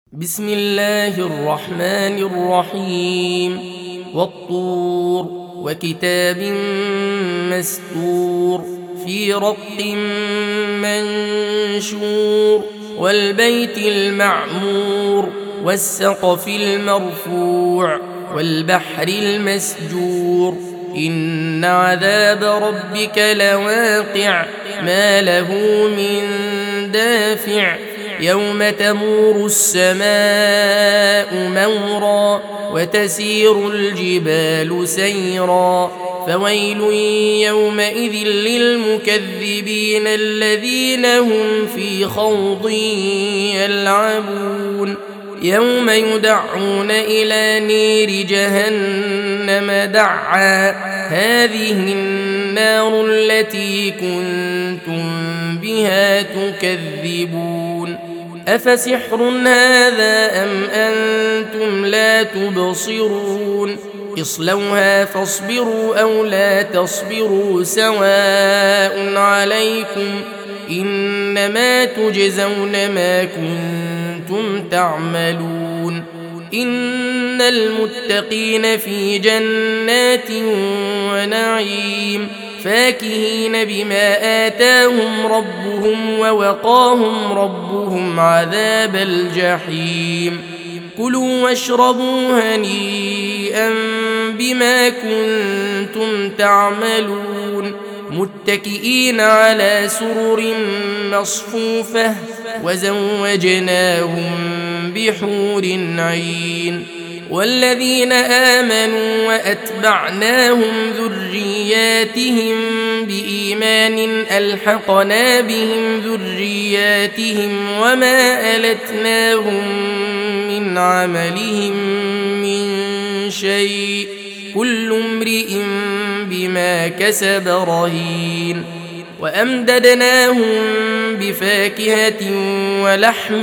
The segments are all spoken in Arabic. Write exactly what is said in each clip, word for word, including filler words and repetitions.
بسم الله الرحمن الرحيم والطور وكتاب مستور في رق منشور والبيت المعمور والسقف المرفوع والبحر المسجور إن عذاب ربك لواقع ما له من دافع يوم تمور السماء مورا وتسير الجبال سيرا فويل يومئذ للمكذبين الذين هم في خوض يلعبون يوم يدعون إلى نير جهنم دعا هذه النار التي كنتم بها تكذبون أفسحر هذا أم أنتم لا تبصرون اصلوها فاصبروا أو لا تصبروا سواء عليكم إنما تجزون ما كنتم تعملون إن المتقين في جنات ونعيم فاكهين بما آتاهم ربهم ووقاهم ربهم عذاب الجحيم كلوا واشربوا هنيئا بما كنتم تعملون متكئين على سرر مصفوفة وزوجناهم بحور عين والذين آمنوا وأتبعناهم ذرياتهم بإيمان ألحقنا بهم ذرياتهم وما ألتناهم من عملهم من شيء كل امرئ بما كسب رهين وأمددناهم بفاكهة ولحم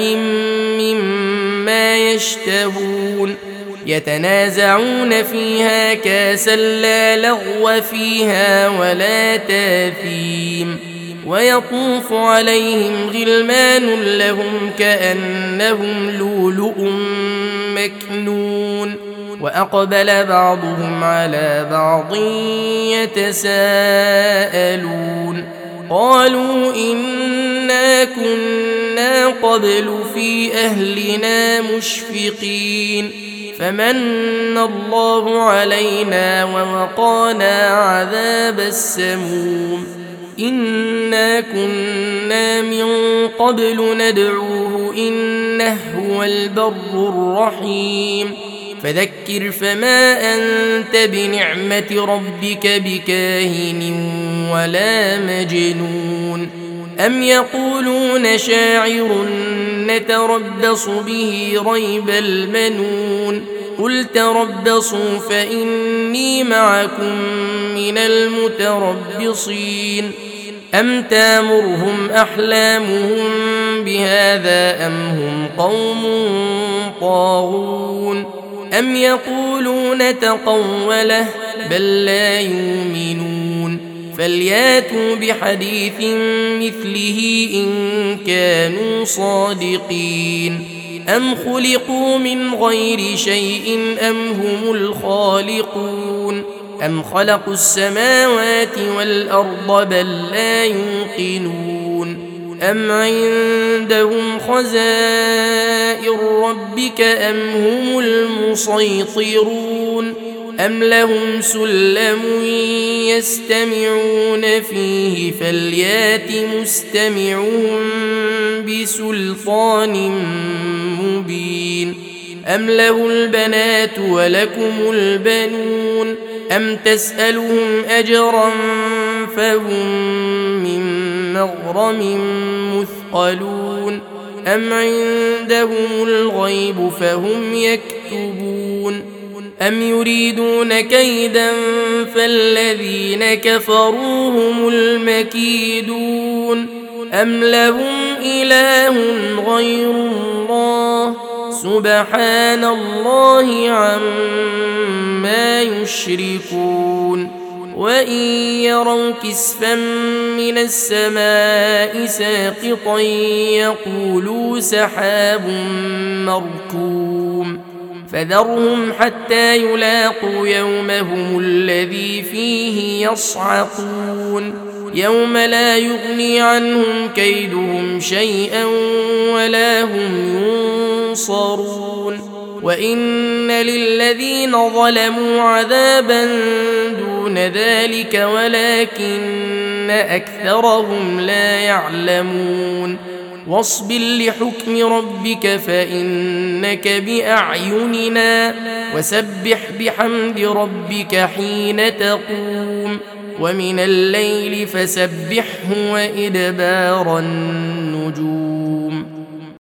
مما يشتهون يتنازعون فيها كاسا لا لغو فيها ولا تاثيم ويطوف عليهم غلمان لهم كأنهم لؤلؤ مكنون وأقبل بعضهم على بعض يتساءلون قالوا إنا كنا قبل في أهلنا مشفقين فمن الله علينا ووقانا عذاب السموم إنا كنا من قبل ندعوه إنه هو البر الرحيم فذكر فما أنت بنعمة ربك بكاهن ولا مجنون أم يقولون شاعر نتربص به ريب المنون قل تربصوا فإني معكم من المتربصين أم تامرهم أحلامهم بهذا أم هم قوم طاغون أم يقولون تقوله بل لا يؤمنون فلياتوا بحديث مثله إن كانوا صادقين أم خلقوا من غير شيء أم هم الخالقون أم خلقوا السماوات والأرض بل لا يوقنون أم عندهم خزائن ربك أم هم المسيطرون أم لهم سلم يستمعون فيه فليات مستمعهم بسلطان مبين أم له البنات ولكم البنون أم تسألهم أجرا فهم من مغرم مثقلون أم عندهم الغيب فهم يكتبون أم يريدون كيدا فالذين كفروا هم المكيدون أم لهم إله غير الله سبحان الله عما يشركون وإن يروا كسفا من السماء ساقطا يقولوا سحاب مركوم فذرهم حتى يلاقوا يومهم الذي فيه يصعقون يوم لا يغني عنهم كيدهم شيئا ولا هم ينصرون وإن للذين ظلموا عذابا دون ذلك ولكن أكثرهم لا يعلمون واصبر لحكم ربك فإنك بأعيننا وسبح بحمد ربك حين تقوم ومن الليل فسبحه وإدبار النجوم